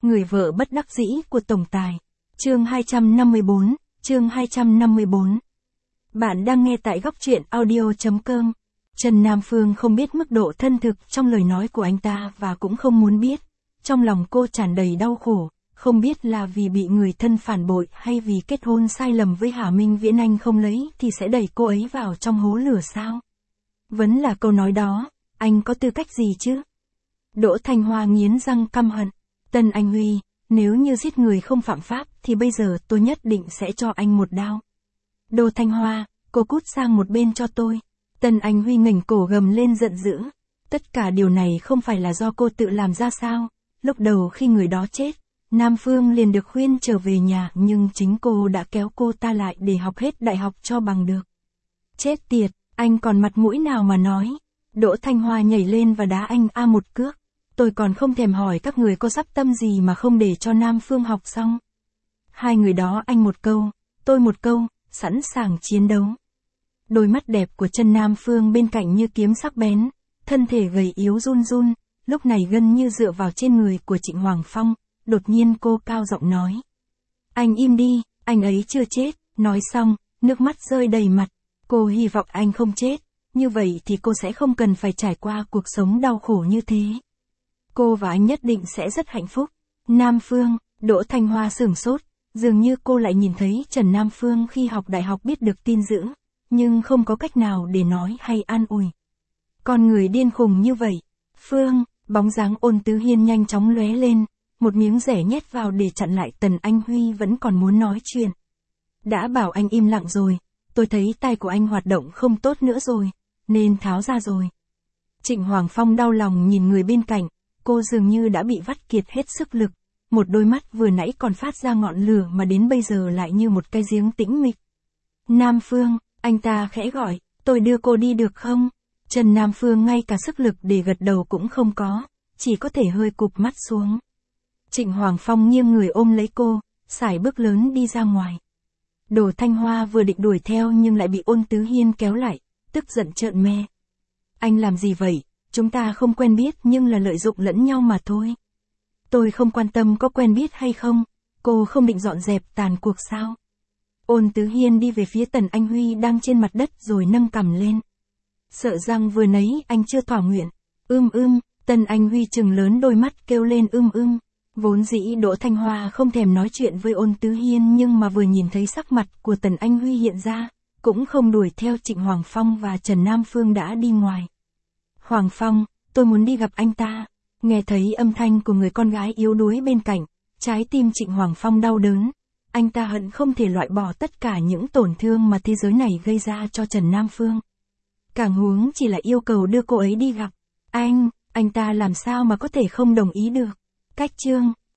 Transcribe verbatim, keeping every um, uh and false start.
Người vợ bất đắc dĩ của tổng tài. Chương hai trăm năm mươi bốn, chương hai trăm năm mươi bốn. Bạn đang nghe tại góc truyện audio chấm com. Trần Nam Phương không biết mức độ thân thực trong lời nói của anh ta và cũng không muốn biết. Trong lòng cô tràn đầy đau khổ, không biết là vì bị người thân phản bội hay vì kết hôn sai lầm với Hà Minh Viễn anh không lấy thì sẽ đẩy cô ấy vào trong hố lửa sao? Vẫn là câu nói đó, anh có tư cách gì chứ? Đỗ Thanh Hoa nghiến răng căm hận. Tân Anh Huy, nếu như giết người không phạm pháp thì bây giờ tôi nhất định sẽ cho anh một đao. Đỗ Thanh Hoa, cô cút sang một bên cho tôi. Tân Anh Huy ngẩng cổ gầm lên giận dữ. Tất cả điều này không phải là do cô tự làm ra sao? Lúc đầu khi người đó chết, Nam Phương liền được khuyên trở về nhà nhưng chính cô đã kéo cô ta lại để học hết đại học cho bằng được. Chết tiệt, anh còn mặt mũi nào mà nói? Đỗ Thanh Hoa nhảy lên và đá anh a một cước. Tôi còn không thèm hỏi các người có sắp tâm gì mà không để cho Nam Phương học xong. Hai người đó anh một câu, tôi một câu, sẵn sàng chiến đấu. Đôi mắt đẹp của Trần Nam Phương bên cạnh như kiếm sắc bén, thân thể gầy yếu run run, lúc này gần như dựa vào trên người của Trịnh Hoàng Phong, đột nhiên cô cao giọng nói. Anh im đi, anh ấy chưa chết, nói xong, nước mắt rơi đầy mặt, cô hy vọng anh không chết, như vậy thì cô sẽ không cần phải trải qua cuộc sống đau khổ như thế. Cô và anh nhất định sẽ rất hạnh phúc. Nam Phương, Đỗ Thanh Hoa sửng sốt, dường như cô lại nhìn thấy Trần Nam Phương khi học đại học biết được tin dữ, nhưng không có cách nào để nói hay an ủi. Con người điên khùng như vậy. Phương, bóng dáng Ôn Tứ Hiên nhanh chóng lóe lên, một miếng rẻ nhét vào để chặn lại Tần Anh Huy vẫn còn muốn nói chuyện. Đã bảo anh im lặng rồi, tôi thấy tay của anh hoạt động không tốt nữa rồi, nên tháo ra rồi. Trịnh Hoàng Phong đau lòng nhìn người bên cạnh, cô dường như đã bị vắt kiệt hết sức lực, một đôi mắt vừa nãy còn phát ra ngọn lửa mà đến bây giờ lại như một cái giếng tĩnh mịch. Nam Phương, anh ta khẽ gọi, tôi đưa cô đi được không? Trần Nam Phương ngay cả sức lực để gật đầu cũng không có, chỉ có thể hơi cụp mắt xuống. Trịnh Hoàng Phong nghiêng người ôm lấy cô, sải bước lớn đi ra ngoài. Đỗ Thanh Hoa vừa định đuổi theo nhưng lại bị Ôn Tứ Hiên kéo lại, tức giận trợn me. Anh làm gì vậy? Chúng ta không quen biết nhưng là lợi dụng lẫn nhau mà thôi. Tôi không quan tâm có quen biết hay không, cô không định dọn dẹp tàn cuộc sao? Ôn Tứ Hiên đi về phía Tần Anh Huy đang trên mặt đất rồi nâng cằm lên. Sợ rằng vừa nấy anh chưa thỏa nguyện. Ưm ưm, Tần Anh Huy trừng lớn đôi mắt kêu lên ưm ưm. Vốn dĩ Đỗ Thanh Hoa không thèm nói chuyện với Ôn Tứ Hiên nhưng mà vừa nhìn thấy sắc mặt của Tần Anh Huy hiện ra, cũng không đuổi theo Trịnh Hoàng Phong và Trần Nam Phương đã đi ngoài. Hoàng Phong, tôi muốn đi gặp anh ta. Nghe thấy âm thanh của người con gái yếu đuối bên cạnh, trái tim Trịnh Hoàng Phong đau đớn. Anh ta hận không thể loại bỏ tất cả những tổn thương mà thế giới này gây ra cho Trần Nam Phương. Càng huống chỉ là yêu cầu đưa cô ấy đi gặp. Anh, anh ta làm sao mà có thể không đồng ý được. Cách chương.